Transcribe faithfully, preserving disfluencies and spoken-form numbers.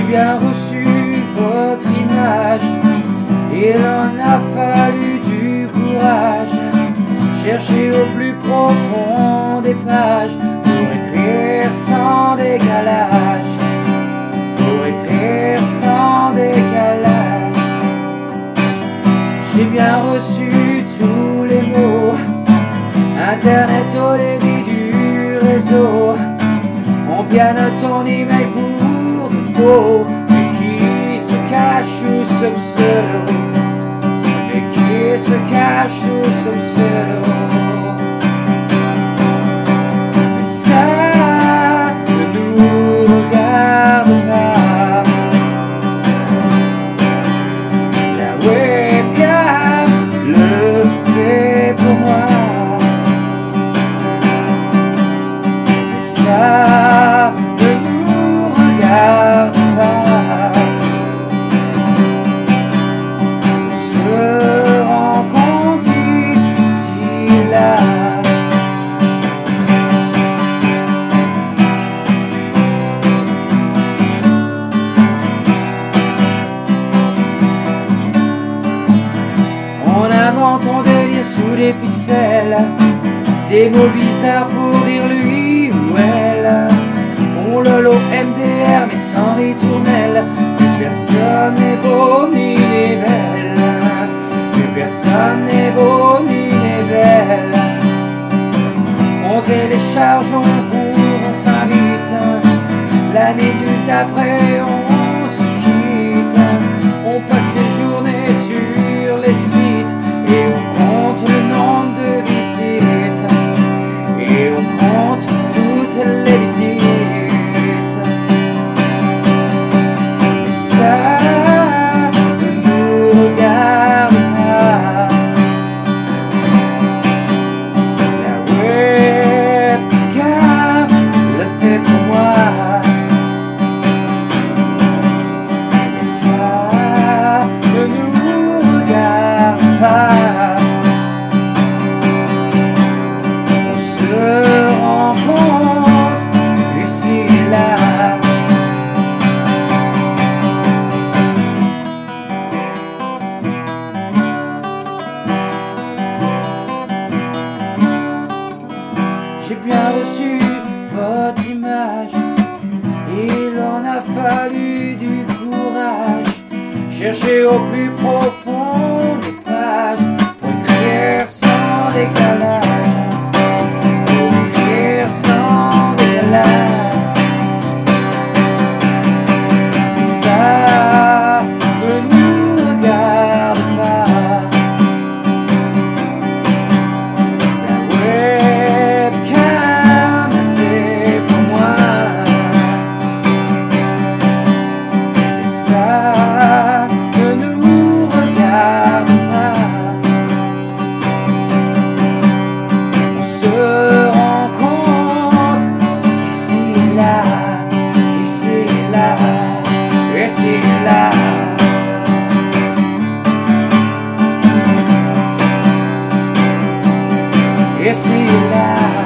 bien reçu votre image, il en a fallu du courage. Chercher au plus profond des pages pour écrire sans décalage, pour écrire sans décalage. J'ai bien reçu tous les mots, Internet au débit du réseau. On pianote ton email pour de faux, mais qui se cache sous ce pseudo, mais qui se cache sous ce pseudo. Mais ça ne nous regarde pas. La webcam le fait pour moi. Mais ça ne nous regarde pas. On se rend compte ici là. On invente, on délire sous des pixels, des mots bizarres pour dire lui ou elle. On lolo M D R mais sans ritournelle. Plus personne n'est beau ni n'est belle. Plus personne n'est beau ni n'est belle. On télécharge, on court, on s'invite. La minute après on se quitte. On passe ses journées sur les sites et on compte le nombre de visites. Et on compte toutes les visites. Mais ça ne nous regarde pas. La webcam le fait pour moi. Mais ça ne nous regarde pas. J'ai bien reçu votre image, il en a fallu du courage. Chercher au plus profond des pages pour écrire sans décalage, pour écrire sans décalage. Et ça ne nous regarde pas. C'est là. Et c'est là.